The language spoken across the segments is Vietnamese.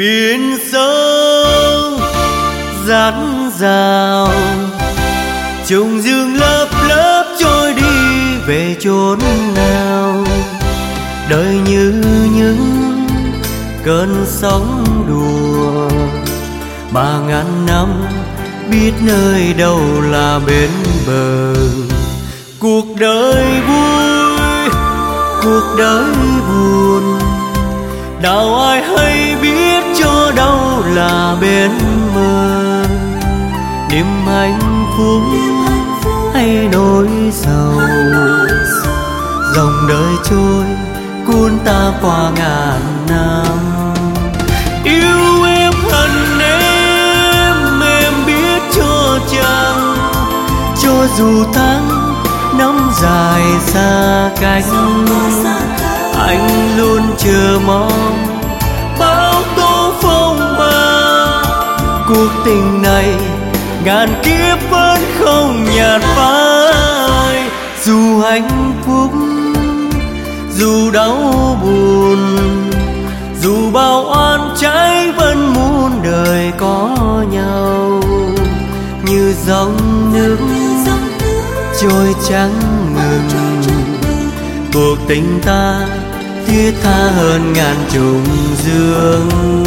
biển sâu dạt dào, trùng dương lớp lớp trôi đi về chốn nào. Đời như những cơn sóng đùa, mà ngàn năm biết nơi đâu là bến bờ. Cuộc đời vui, cuộc đời buồn, nào ai hay biết cho đâu là bên mơ. Niềm hạnh phúc hay nỗi sầu, dòng đời trôi cuốn ta qua ngàn năm. Yêu em hận em biết cho chăng, cho dù tháng năm dài xa cách, anh luôn chờ mong bao tố phong ba. Cuộc tình này ngàn kiếp vẫn không nhạt phai. Dù hạnh phúc, dù đau buồn, dù bao oan trái, vẫn muôn đời có nhau. Như dòng nước trôi chẳng ngừng, cuộc tình ta thiết tha hơn ngàn trùng dương.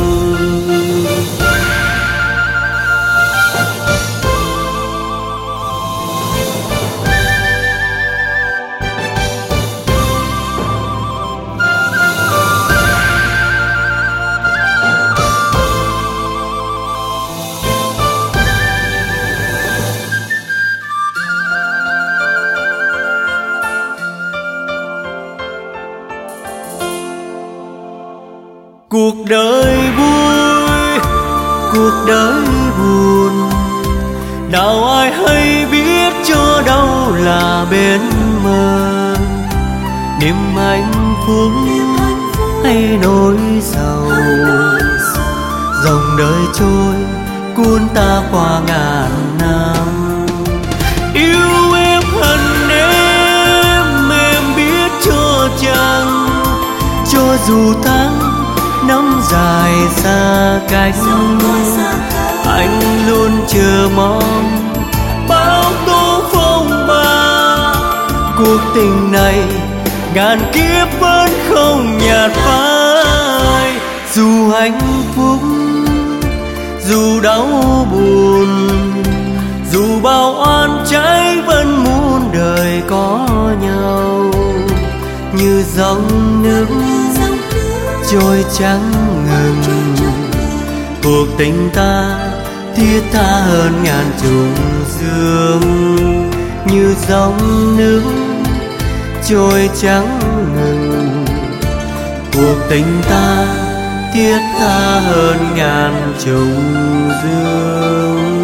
Cuộc đời vui, cuộc đời buồn, nào ai hay biết cho đâu là bên mơ. Niềm hạnh phúc hay nỗi sầu, dòng đời trôi cuốn ta qua ngàn năm. Yêu em hận em biết cho chăng, cho dù tháng năm dài xa cách, anh luôn chờ mong bao tố phong ba. Cuộc tình này ngàn kiếp vẫn không nhạt phai. Dù hạnh phúc, dù đau buồn, dù bao oan trái, vẫn muôn đời có nhau. Như dòng nước trôi chẳng ngừng, cuộc tình ta thiết tha hơn ngàn trùng dương. Như dòng nước trôi chẳng ngừng, cuộc tình ta thiết tha hơn ngàn trùng dương.